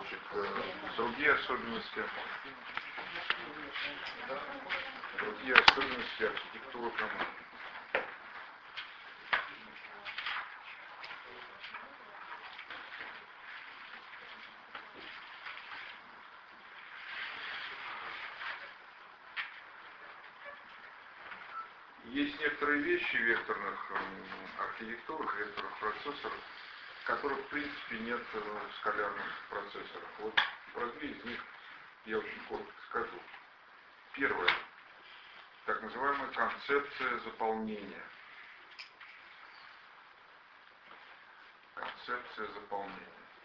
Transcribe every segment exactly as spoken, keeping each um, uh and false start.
значит, другие особенности, другие особенности архитектуры команды. Есть некоторые вещи в векторных архитектурах, векторных процессорах, которых в принципе нет в скалярных процессорах. Вот про две из них я очень коротко скажу. Первое. Так называемая концепция заполнения. Концепция заполнения.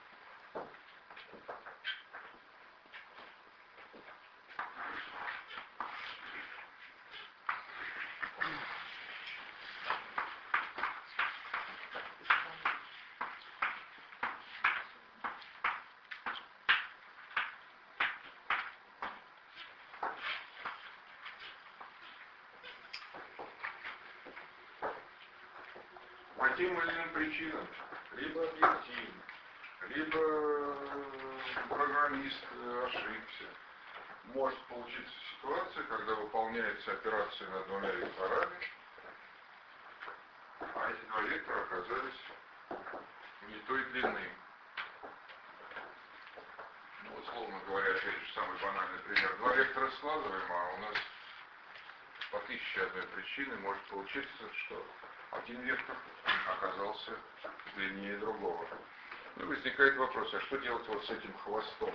По тем или иным причинам, либо объективно, либо программист ошибся, может получиться ситуация, когда выполняется операция над двумя векторами, а эти два вектора оказались не той длины. Ну, условно говоря, опять же, самый банальный пример. Два вектора складываем, а у нас по тысяче одной причины может получиться, что один вектор оказался длиннее другого. Ну, возникает вопрос, а что делать вот с этим хвостом?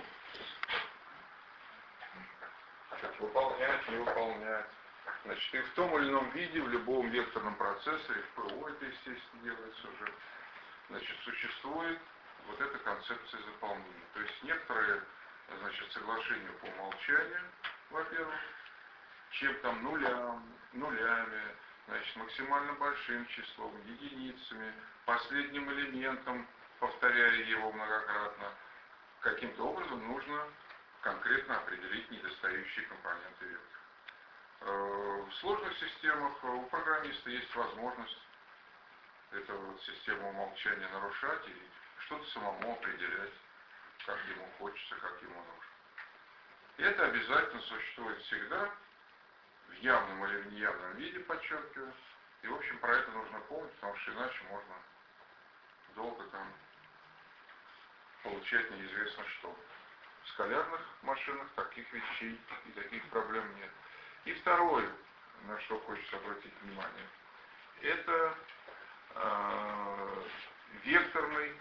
Как выполнять, не выполнять. Значит, и в том или ином виде, в любом векторном процессоре, в ПО это, естественно, делается уже, значит, существует вот эта концепция заполнения. То есть некоторые, значит, соглашения по умолчанию, во-первых, чем там нулям, нулями, значит, максимально большим числом, единицами, последним элементом, повторяя его многократно, каким-то образом нужно конкретно определить недостающие компоненты вектора. В сложных системах у программиста есть возможность эту вот систему умолчания нарушать и что-то самому определять, как ему хочется, как ему нужно. И это обязательно существует всегда, в явном или в неявном виде, подчеркиваю. И, в общем, про это нужно помнить, потому что иначе можно долго там получать неизвестно что. В скалярных машинах таких вещей и таких проблем нет. И второе, на что хочется обратить внимание, это э, векторный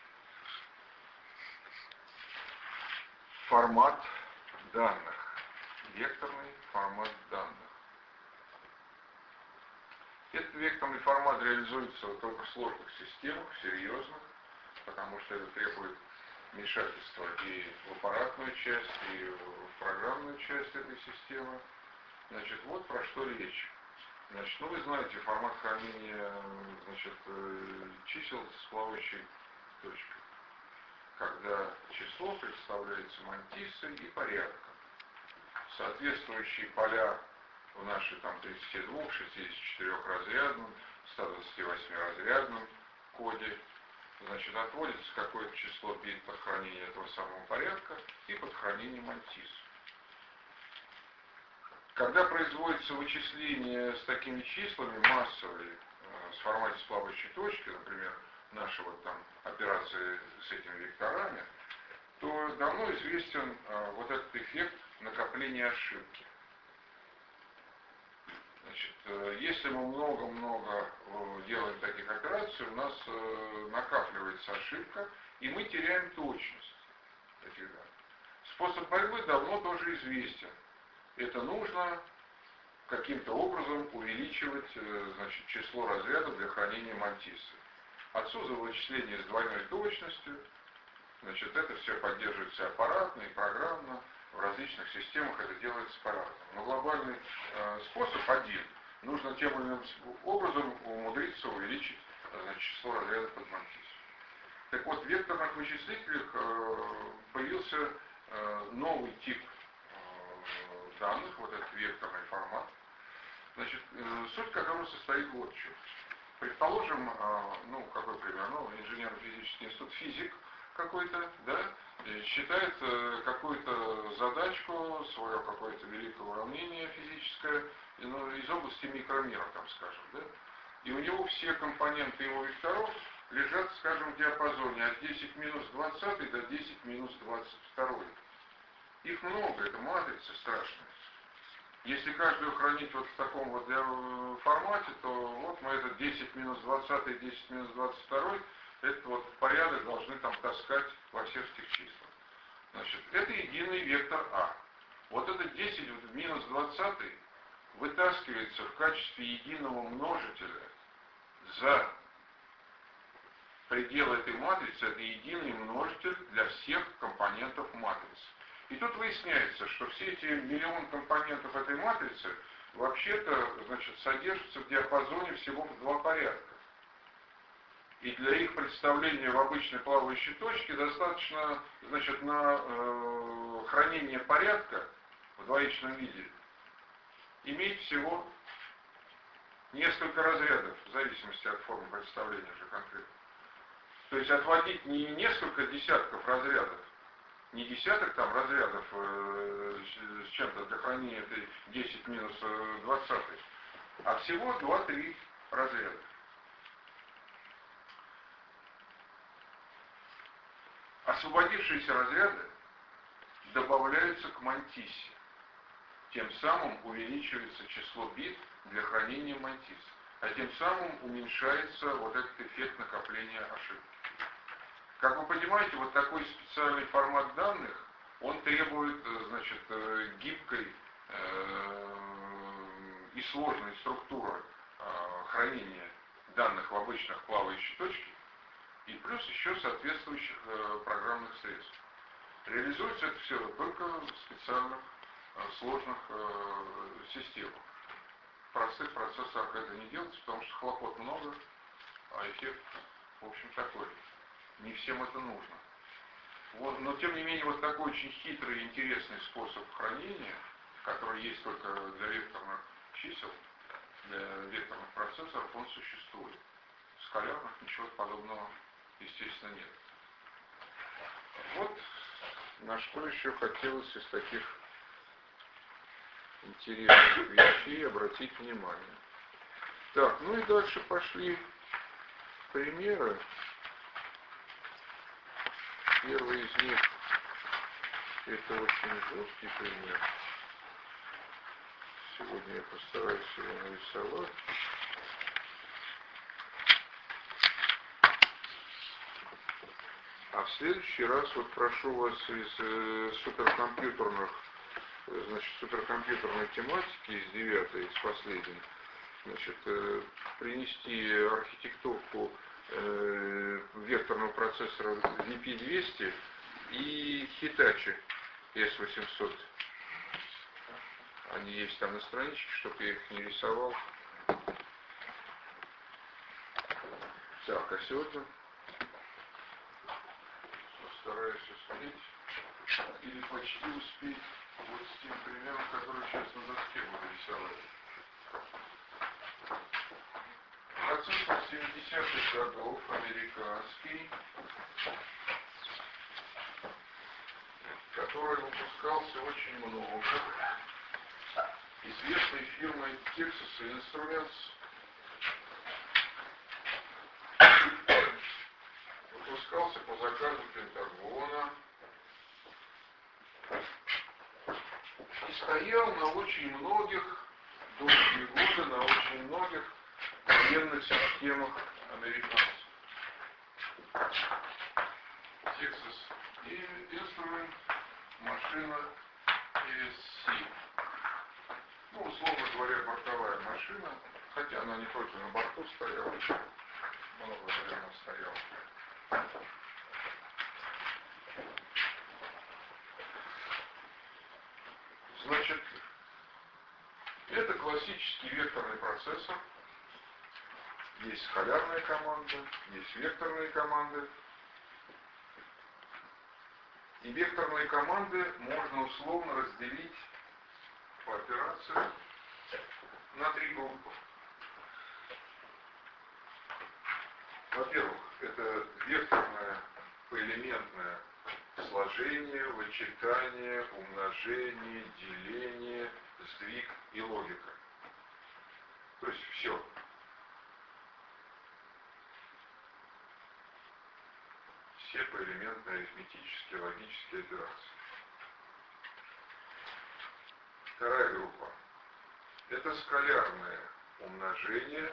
формат данных. Векторный формат данных. Этот векторный формат реализуется только в сложных системах, серьезных, потому что это требует вмешательства и в аппаратную часть, и в программную часть этой системы. Значит, вот про что речь. Значит, ну вы знаете, формат хранения, значит, чисел с плавающей точкой, когда число представляется мантиссой и порядком. Соответствующие поля в нашей там тридцати двух, шестидесяти четырёх разрядном, ста двадцати восьми разрядном коде, значит, отводится какое-то число бит под хранение этого самого порядка и под хранение мантиссы. Когда производится вычисление с такими числами массовые, с формате с плавающей точки, например, наши вот там операции с этими векторами, то давно известен вот этот эффект накопления ошибки. Значит, если мы много-много делаем таких операций, у нас накапливается ошибка, и мы теряем точность этих данных. Способ борьбы давно тоже известен. Это нужно каким-то образом увеличивать, значит, число разрядов для хранения мантиссы. Отсюда вычисление с двойной точностью. Значит, это все поддерживается аппаратно и программно. В различных системах это делается по-разному. Но глобальный э, способ один. Нужно тем или иным образом умудриться увеличить, значит, число разрядов под мантиссой. Так вот, в векторных вычислителях э, появился э, новый тип э, данных, вот этот векторный формат, значит, э, суть которого состоит вот в чем. Предположим, э, ну, какой пример, ну, инженерно-физический институт, физик какой-то, да, значит, считает э, какую-то задачку, свое какое-то великое уравнение физическое, ну, из области микромира, там, скажем, да? И у него все компоненты его векторов лежат, скажем, в диапазоне от десять минус двадцать до десять минус двадцать два. Их много, это матрица страшная. Если каждую хранить вот в таком вот формате, то вот мы этот десять минус двадцать и десять минус двадцать два, этот вот порядок должны там таскать во всех этих числах. Значит, это единый вектор А. Вот этот десять минус двадцать вытаскивается в качестве единого множителя за пределы этой матрицы, это единый множитель для всех компонентов матрицы. И тут выясняется, что все эти миллион компонентов этой матрицы вообще-то, значит, содержатся в диапазоне всего в два порядка. И для их представления в обычной плавающей точке достаточно, значит, на э, хранение порядка в двоичном виде иметь всего несколько разрядов, в зависимости от формы представления уже конкретно. То есть отводить не несколько десятков разрядов, не десяток там разрядов э, с чем-то для хранения этой десять минус двадцать, а всего два-три разряда. Освободившиеся разряды добавляются к мантиссе. Тем самым увеличивается число бит для хранения мантиссы. А тем самым уменьшается вот этот эффект накопления ошибок. Как вы понимаете, вот такой специальный формат данных, он требует, значит, гибкой и сложной структуры хранения данных в обычных плавающих точках, и плюс еще соответствующих программных средств. Реализуется это все только в специальных сложных системах. В простых процессорах это не делается, потому что хлопот много, а эффект, в общем, такой. Не всем это нужно. Вот, но тем не менее, вот такой очень хитрый и интересный способ хранения, который есть только для векторных чисел, для векторных процессоров, он существует. В скалярных ничего подобного, естественно, нет. Вот на что еще хотелось из таких интересных вещей обратить внимание. Так, ну и дальше пошли примеры. Первый из них — это очень жесткий пример. Сегодня я постараюсь его нарисовать. А в следующий раз вот прошу вас из э, суперкомпьютерных, э, значит, суперкомпьютерной тематики, из девятой, из последней, значит, э, принести архитектурку э, векторного процессора ви пи двести и Hitachi эс восемьсот. Они есть там на страничке, чтобы я их не рисовал. Так, а сегодня постараюсь успеть, или почти успеть, вот с тем примером, который сейчас на доске буду рисовать. Процессор семидесятых годов, американский, который выпускался очень много. Известной фирмой Texas Instruments. Выпускался по заказу Пентагона. И стоял на очень многих, долгие годы, на очень многих военных системах американцев. Texas Instruments, машина эй эс си. Ну, условно говоря, бортовая машина, хотя она не только на борту стояла, много времени стояла. Значит, это классический векторный процессор. Есть скалярная команда, есть векторные команды. И векторные команды можно условно разделить по операции на три группы. Во-первых, это векторная поэлементная сложение, вычитание, умножение, деление, сдвиг и логика. То есть все. Все поэлементные арифметические, логические операции. Вторая группа. Это скалярное умножение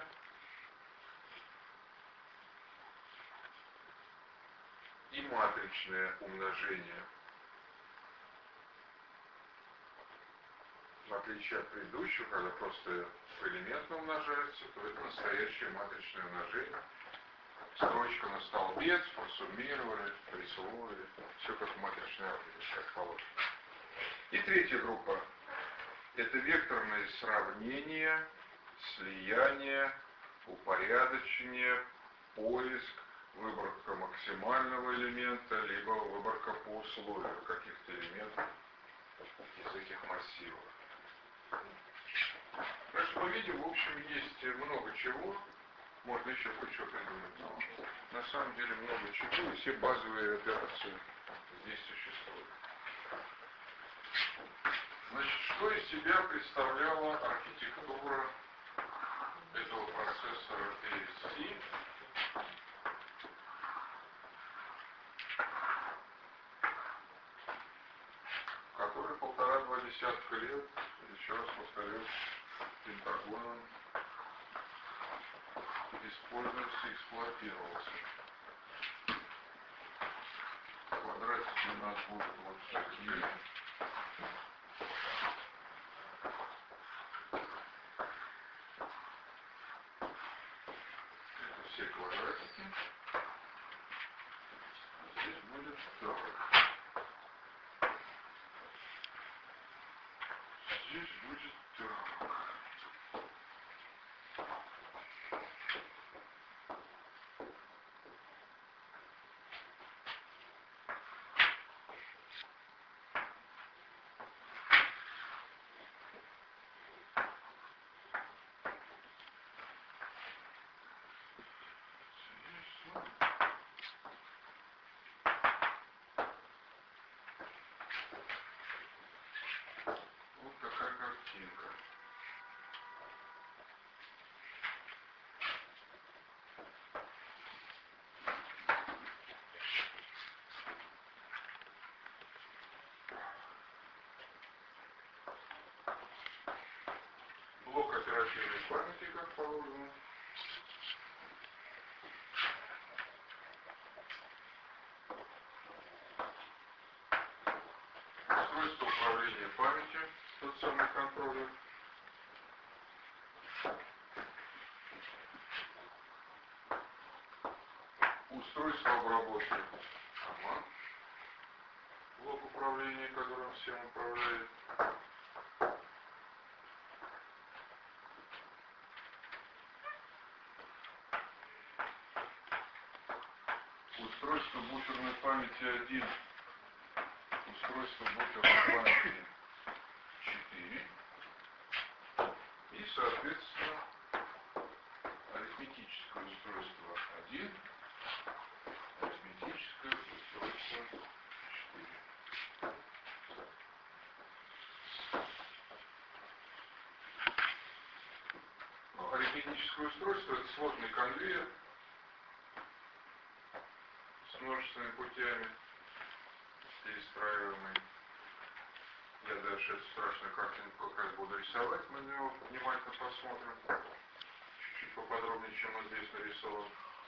и матричное умножение. В отличие от предыдущего, когда просто поэлементно умножается, то это настоящее матричное умножение. Строчка на столбец, просуммировали, присвоили. Все как в матричной алгебре, как положено. И третья группа. Это векторные сравнения, слияние, упорядочение, поиск, выборка максимального элемента, либо выборка по условию каких-то элементов из этих массивов. Так что мы видим, в общем, есть много чего. Можно еще кое-что придумать. Но на самом деле много чего, и все базовые операции здесь существуют. Значит, что из себя представляла архитектура этого процессора эй эс си? Который полтора-два десятка лет, еще раз повторю, пентагоном использовался и эксплуатировался. Квадратики у нас будут вот такие. Это все квадратики. А здесь будет так. Здесь будет так. Вот такая картинка. Блок оперативной памяти, как положено. Устройство управления памятью, тот самый контроллер. Устройство обработки. Ага. Блок управления, которым всем управляет. Устройство буферной памяти один. Устройство буферной памяти четыре. И, соответственно, арифметическое устройство один. Арифметическое устройство четыре. Но арифметическое устройство — это сложный конвейер с множественными путями, перестраиваемый. Я дальше эту страшную картинку как раз буду рисовать, мы на него внимательно посмотрим. Чуть-чуть поподробнее, чем он здесь нарисован.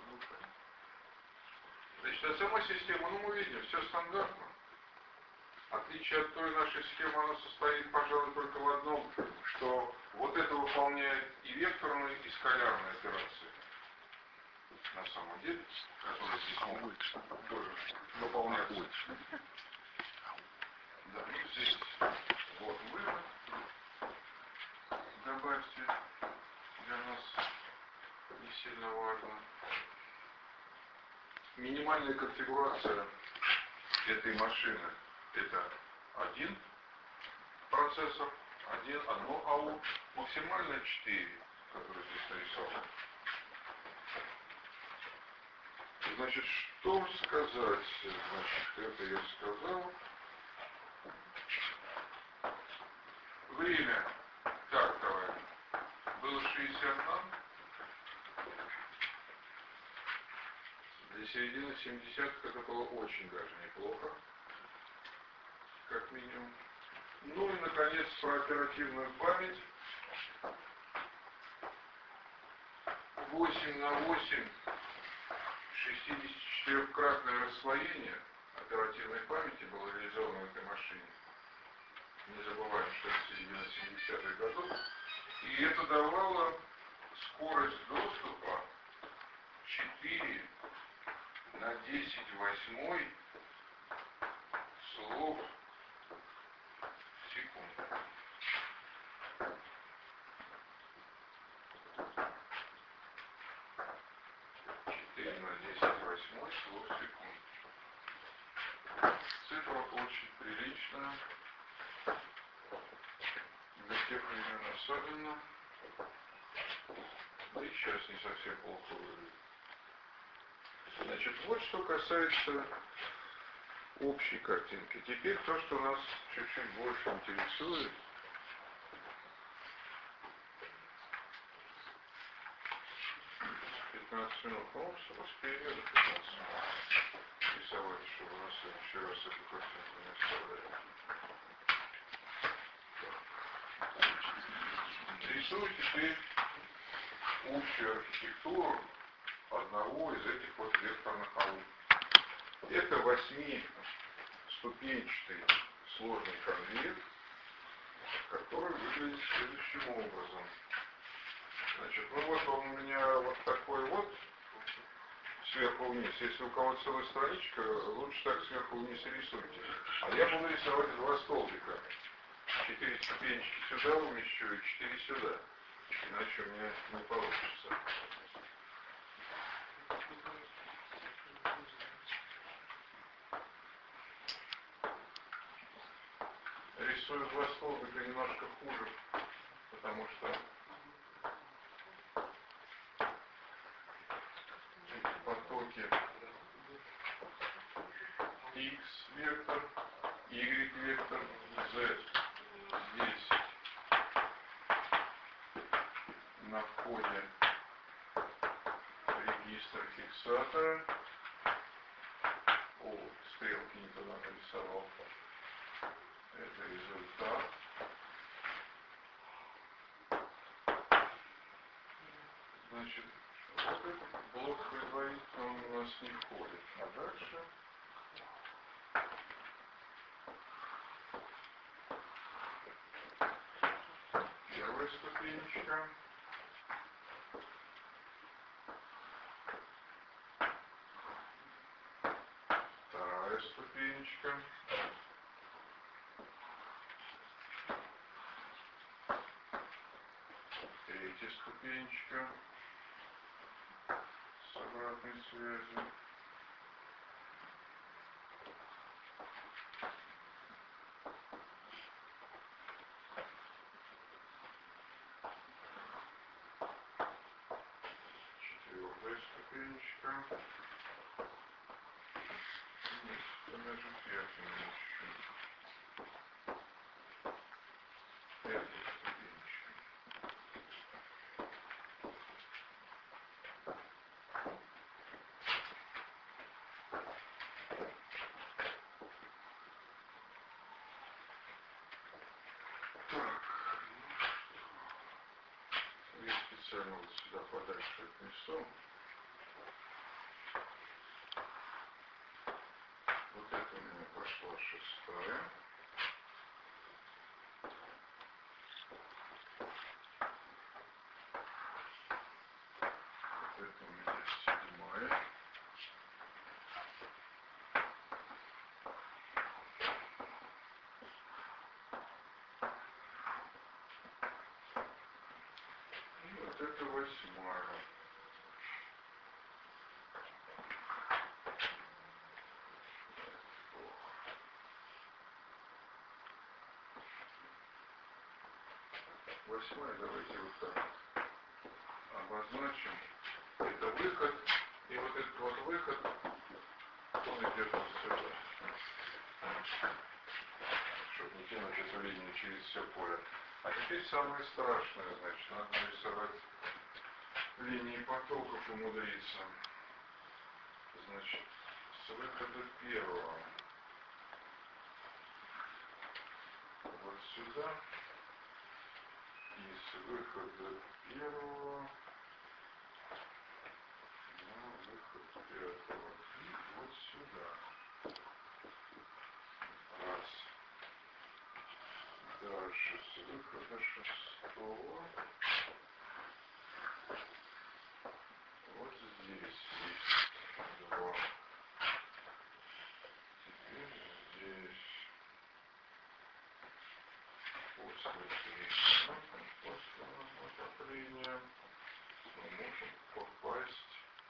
Значит, а сама система, ну мы видим, все стандартно. В отличие от той нашей схемы, она состоит, пожалуй, только в одном, что вот это выполняет и векторные, и скалярные операции. На самом деле, которые здесь могут тоже выполняться. Да, ну здесь вот вывод. Добавьте, для нас не сильно важно. Минимальная конфигурация этой машины — это один процессор, один, одно АУ, максимально четыре, которые здесь нарисованы. Значит, что сказать? Значит, это я сказал. Время. Так, давай. Было шестьдесят нам. Для середины семидесятых это было очень даже неплохо. Как минимум. Ну и, наконец, про оперативную память. восемь на восемь. шестидесятичетырёхкратное рассвоение оперативной памяти было реализовано в этой машине. Не забываем, что это середина семидесятых годов. И это давало скорость доступа четыре на десять восьмой слов в секунду. четыре на десять восьмой слов в секунду. Цифра очень приличная. Для тех времен особенно. Да и сейчас не совсем плохо выглядит. Значит, вот что касается общей картинки. Теперь то, что нас чуть-чуть больше интересует. пятнадцать минут. Ну, успеем пятнадцать минут рисовать, чтобы на следующий раз эту картинку не оставлять. Рисую теперь общую архитектуру одного из этих вот векторных аул. Это восьмиступенчатый сложный конвейер, который выглядит следующим образом. Значит, ну вот он у меня вот такой вот, сверху вниз. Если у кого целая страничка, лучше так сверху вниз и рисуйте. А я буду рисовать два столбика. Четыре ступенечки сюда умещу и четыре сюда. Иначе у меня не получится. Рисую два столбика немножко хуже, потому что эти потоки X вектор, Y вектор, Z здесь на входе регистр фиксатора. О, стрелки не туда нарисовал. Это результат. Значит, вот этот блок предварительно у нас не входит. А дальше первая ступенечка. Вторая ступенечка. Третья ступенечка с обратной связью. Четвертая ступенечка. Нет, даже верхняя чуть-чуть. Пятая ступенечка. Так, я специально вот сюда подальше отнесу. Вот это у меня пошла шестая. Вот это у меня седьмая. И вот это восьмая. Восьмая, давайте вот так обозначим. Это выход И вот этот вот выход, он идет вот сюда. Чтобы не тянуть эту линию через все поле. А теперь самое страшное, значит, надо нарисовать линии потоков, умудриться. Значит, с выхода первого вот сюда и с выхода первого на выход пятого и вот сюда. Раз. Дальше с выхода шестого вот здесь есть два. Теперь здесь после третьего, после накопления мы можем попасть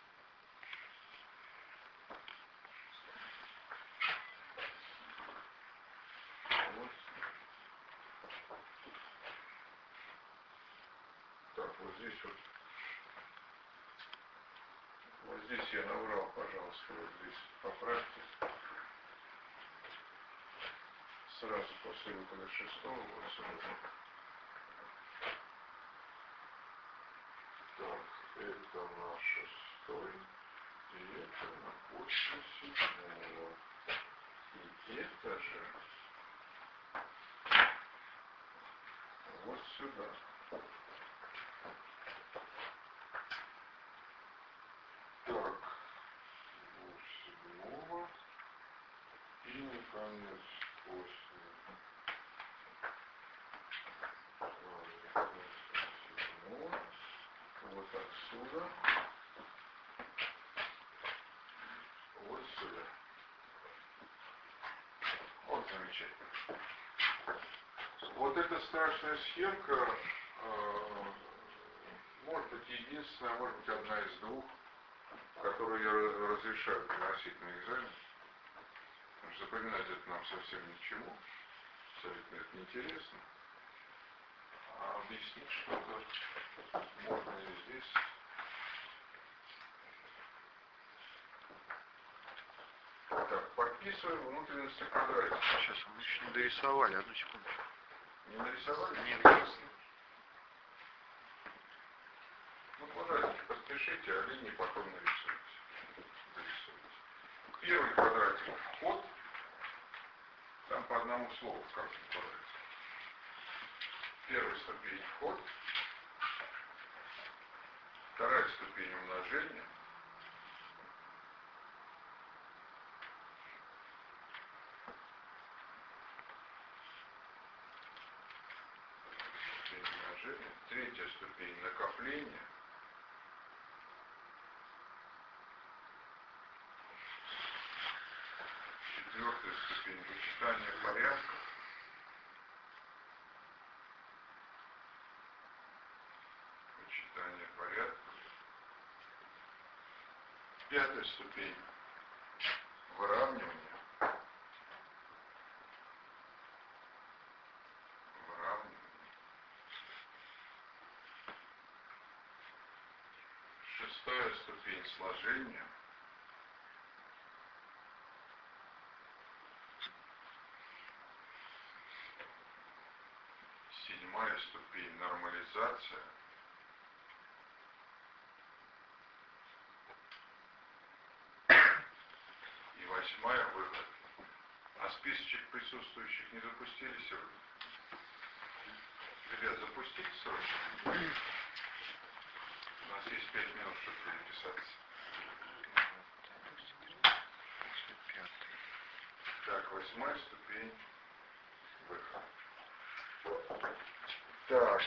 вот. Так, вот здесь вот. Вот здесь я набрал, пожалуйста, вот здесь поправьте. Сразу после выхода шестого вот сюда. Так, это на шестой, и это на после седьмого. И это же вот сюда. Так, вот седьмого и наконец после. Вот отсюда, вот сюда. Вот замечательно. Вот эта страшная схемка, э, может быть единственная, может быть одна из двух, которую я разрешаю приносить на экзамен. Потому что запоминать это нам совсем ни к чему, абсолютно это неинтересно. А объяснить что-то можно и здесь. Так, подписываем внутренности квадратика. Сейчас мы еще не дорисовали, одну секунду. Не нарисовали? Нет. Ну, квадратики подпишите, а линии потом нарисуйте. Дорисуйте. Первый квадратик вход. Там по одному слову в каждом квадрате. Первая ступень вход. Вторая ступень умножения. Ступень умножения. Третья ступень накопления. Четвертая ступень вычитания порядков. Вычитание порядков. Пятая ступень выравнивания. Выравнивание. Шестая ступень сложения. Седьмая ступень нормализация. И восьмая выход. А списочек присутствующих не запустили сегодня? Ребят, запустите срочно. У нас есть пять минут, чтобы переписаться. Так, восьмая ступень выход. Так.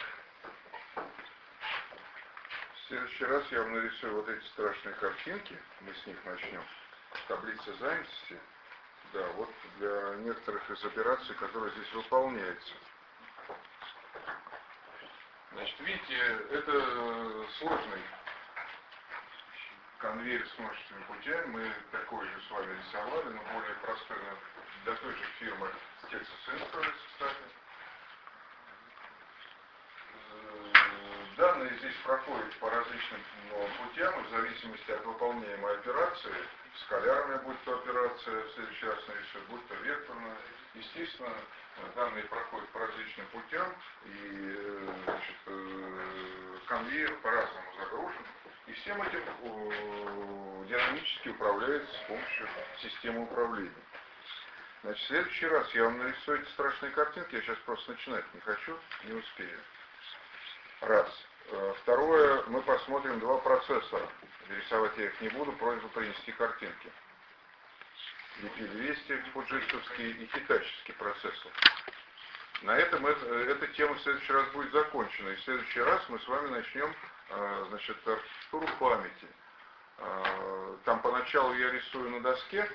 В следующий раз я вам нарисую вот эти страшные картинки. Мы с них начнем. Таблица занятости. Да, вот для некоторых из операций, которые здесь выполняются. Значит, видите, это сложный конвейер с множественными путями. Мы такой же с вами рисовали, но более простой для той же фирмы Texas Instruments, кстати. Данные здесь проходит по различным ну, путям, в зависимости от выполняемой операции, скалярная будет то операция, в следующий раз нарисует, будь то векторная. Естественно, данные проходят по различным путям, и значит, конвейер по-разному загружен. И всем этим динамически управляется с помощью системы управления. Значит, в следующий раз я вам нарисую эти страшные картинки, я сейчас просто начинать не хочу, не успею. Раз. Второе, мы посмотрим два процессора. Рисовать я их не буду, просьба принести картинки. и пи двести фуджитовский и хитачевский процессор. На этом это, эта тема в следующий раз будет закончена. И в следующий раз мы с вами начнем значит, архитектуру памяти. Там поначалу я рисую на доске,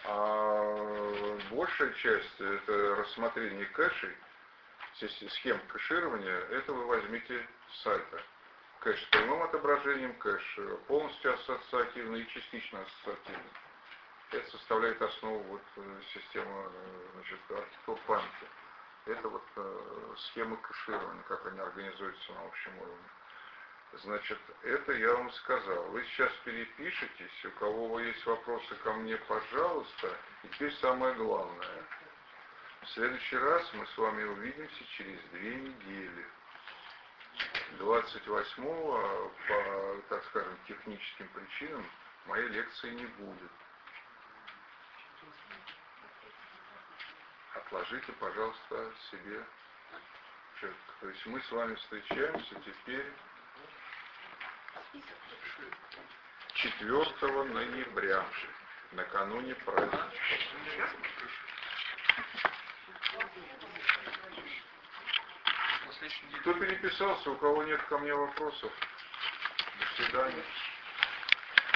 а большая часть это рассмотрение кэшей, схем кэширования, это вы возьмите с сайта. Кэш с прямым отображением, кэш полностью ассоциативный и частично ассоциативный. Это составляет основу вот, системы значит, архитектуры памяти. Это вот э, схемы кэширования, как они организуются на общем уровне. Значит, это я вам сказал. Вы сейчас перепишитесь, у кого есть вопросы ко мне, пожалуйста. И теперь самое главное. В следующий раз мы с вами увидимся через две недели. двадцать восьмого по, так скажем, техническим причинам моей лекции не будет. Отложите, пожалуйста, себе счет. То есть мы с вами встречаемся теперь четвёртого ноября, накануне праздника. Кто переписался, у кого нет ко мне вопросов? До свидания.